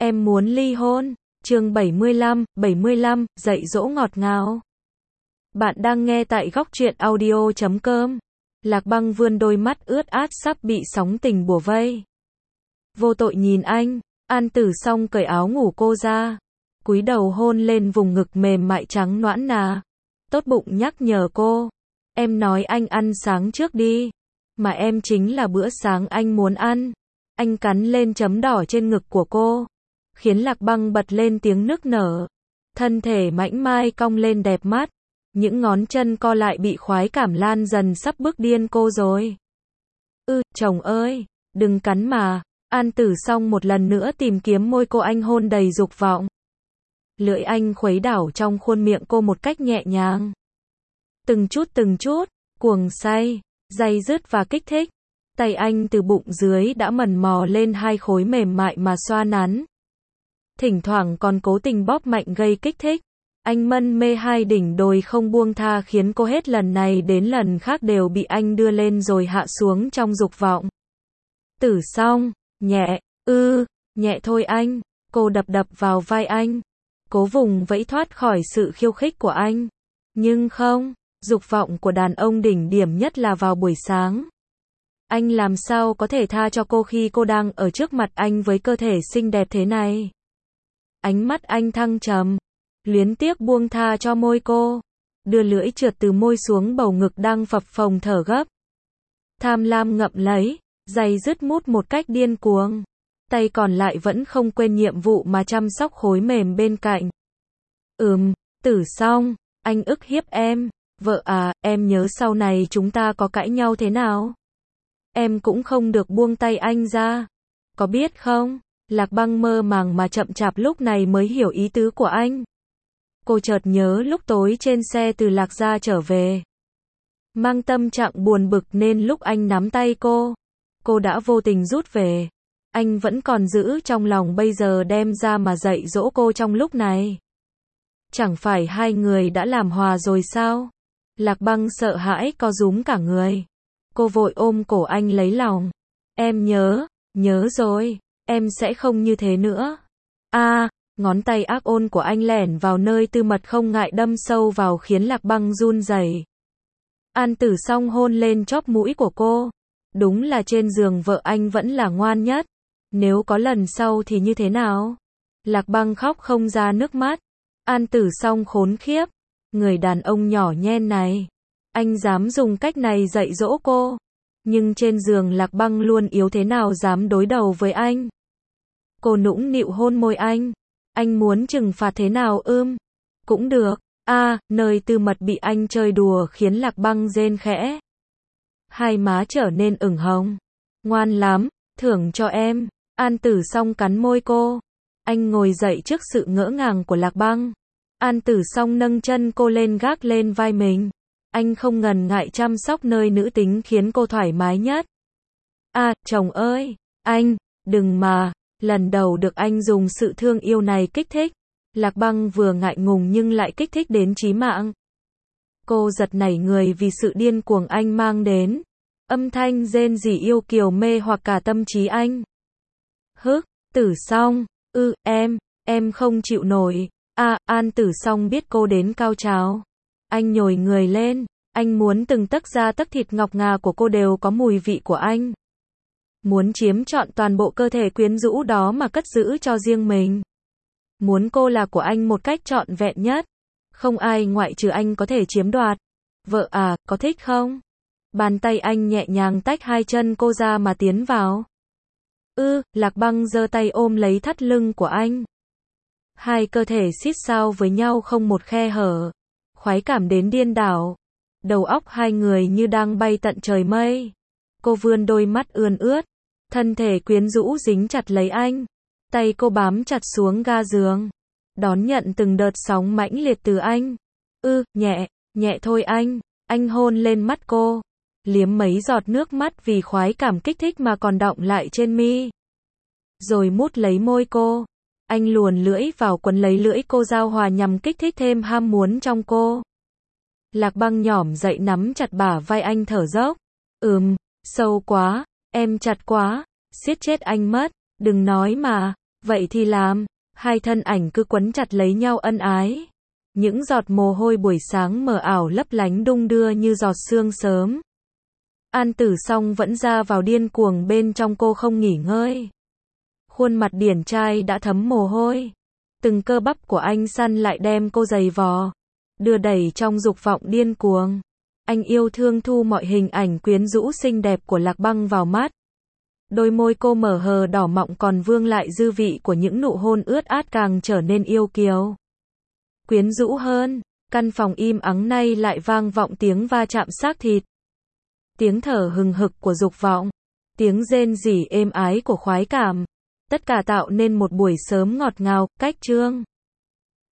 Em muốn ly hôn. Chương 75, dạy dỗ ngọt ngào. Bạn đang nghe tại góc truyện audio.com. Lạc Băng vươn đôi mắt ướt át sắp bị sóng tình bủa vây. Vô tội nhìn anh. An Tử Song cởi áo ngủ cô ra, cúi đầu hôn lên vùng ngực mềm mại trắng nõn nà. Tốt bụng nhắc nhở cô. Em nói anh ăn sáng trước đi. Mà em chính là bữa sáng anh muốn ăn. Anh cắn lên chấm đỏ trên ngực của cô, khiến Lạc Băng bật lên tiếng nức nở. Thân thể mảnh mai cong lên đẹp mắt, những ngón chân co lại bị khoái cảm lan dần sắp bức điên cô rồi. Chồng ơi, đừng cắn mà. An Tử Song một lần nữa tìm kiếm môi cô, anh hôn đầy dục vọng. Lưỡi anh khuấy đảo trong khuôn miệng cô một cách nhẹ nhàng. Từng chút, cuồng say, day dứt và kích thích. Tay anh từ bụng dưới đã mần mò lên hai khối mềm mại mà xoa nắn. Thỉnh thoảng còn cố tình bóp mạnh gây kích thích. Anh mân mê hai đỉnh đồi không buông tha khiến cô hết lần này đến lần khác đều bị anh đưa lên rồi hạ xuống trong dục vọng. Tử Song, nhẹ, nhẹ thôi anh. Cô đập vào vai anh, cố vùng vẫy thoát khỏi sự khiêu khích của anh. Nhưng không, dục vọng của đàn ông đỉnh điểm nhất là vào buổi sáng. Anh làm sao có thể tha cho cô khi cô đang ở trước mặt anh với cơ thể xinh đẹp thế này. Ánh mắt anh thăng trầm, luyến tiếc buông tha cho môi cô, đưa lưỡi trượt từ môi xuống bầu ngực đang phập phồng thở gấp. Tham lam ngậm lấy, day dứt mút một cách điên cuồng. Tay còn lại vẫn không quên nhiệm vụ mà chăm sóc khối mềm bên cạnh. Tử Song, anh ức hiếp em. Vợ à, em nhớ sau này chúng ta có cãi nhau thế nào? Em cũng không được buông tay anh ra. Có biết không? Lạc Băng mơ màng mà chậm chạp lúc này mới hiểu ý tứ của anh. Cô chợt nhớ lúc tối trên xe từ Lạc gia trở về. Mang tâm trạng buồn bực nên lúc anh nắm tay cô đã vô tình rút về. Anh vẫn còn giữ trong lòng, bây giờ đem ra mà dạy dỗ cô trong lúc này. Chẳng phải hai người đã làm hòa rồi sao? Lạc Băng sợ hãi co rúm cả người. Cô vội ôm cổ anh lấy lòng. Em nhớ rồi, em sẽ không như thế nữa. Ngón tay ác ôn của anh lẻn vào nơi tư mật không ngại đâm sâu vào khiến Lạc Băng run rẩy. An Tử Song hôn lên chóp mũi của cô. Đúng là trên giường vợ anh vẫn là ngoan nhất. Nếu có lần sau thì như thế nào? Lạc Băng khóc không ra nước mắt. An Tử Song khốn khiếp. Người đàn ông nhỏ nhen này. Anh dám dùng cách này dạy dỗ cô. Nhưng trên giường Lạc Băng luôn yếu, thế nào dám đối đầu với anh. Cô nũng nịu hôn môi anh. Anh muốn trừng phạt thế nào cũng được. Nơi tư mật bị anh chơi đùa khiến Lạc Băng rên khẽ. Hai má trở nên ửng hồng. Ngoan lắm, thưởng cho em. An Tử Song cắn môi cô. Anh ngồi dậy trước sự ngỡ ngàng của Lạc Băng. An Tử Song nâng chân cô lên gác lên vai mình. Anh không ngần ngại chăm sóc nơi nữ tính khiến cô thoải mái nhất. Chồng ơi, anh, đừng mà. Lần đầu được anh dùng sự thương yêu này kích thích. Lạc Băng vừa ngại ngùng nhưng lại kích thích đến chí mạng. Cô giật nảy người vì sự điên cuồng anh mang đến. Âm thanh rên rỉ yêu kiều mê hoặc cả tâm trí anh. Tử Song, em không chịu nổi. An Tử Song biết cô đến cao trào. Anh nhồi người lên, anh muốn từng tấc da tấc thịt ngọc ngà của cô đều có mùi vị của anh. Muốn chiếm trọn toàn bộ cơ thể quyến rũ đó mà cất giữ cho riêng mình. Muốn cô là của anh một cách trọn vẹn nhất. Không ai ngoại trừ anh có thể chiếm đoạt. Vợ à, có thích không? Bàn tay anh nhẹ nhàng tách hai chân cô ra mà tiến vào. Lạc Băng giơ tay ôm lấy thắt lưng của anh. Hai cơ thể xít sao với nhau không một khe hở. Khoái cảm đến điên đảo. Đầu óc hai người như đang bay tận trời mây. Cô vươn đôi mắt ươn ướt. Thân thể quyến rũ dính chặt lấy anh. Tay cô bám chặt xuống ga giường. Đón nhận từng đợt sóng mãnh liệt từ anh. Nhẹ thôi anh. Anh hôn lên mắt cô. Liếm mấy giọt nước mắt vì khoái cảm kích thích mà còn đọng lại trên mi. Rồi mút lấy môi cô. Anh luồn lưỡi vào quấn lấy lưỡi cô giao hòa nhằm kích thích thêm ham muốn trong cô. Lạc Băng nhỏm dậy nắm chặt bả vai anh thở dốc. Sâu quá, em chặt quá, siết chết anh mất, đừng nói mà. Vậy thì làm. Hai thân ảnh cứ quấn chặt lấy nhau ân ái. Những giọt mồ hôi buổi sáng mờ ảo lấp lánh đung đưa như giọt sương sớm. An Tử Song vẫn ra vào điên cuồng bên trong cô không nghỉ ngơi. Khuôn mặt điển trai đã thấm mồ hôi. Từng cơ bắp của anh săn lại đem cô giày vò. Đưa đẩy trong dục vọng điên cuồng. Anh yêu thương thu mọi hình ảnh quyến rũ xinh đẹp của Lạc Băng vào mắt. Đôi môi cô mở hờ đỏ mọng còn vương lại dư vị của những nụ hôn ướt át càng trở nên yêu kiều. Quyến rũ hơn, căn phòng im ắng nay lại vang vọng tiếng va chạm xác thịt. Tiếng thở hừng hực của dục vọng. Tiếng rên rỉ êm ái của khoái cảm. Tất cả tạo nên một buổi sớm ngọt ngào, cách chương.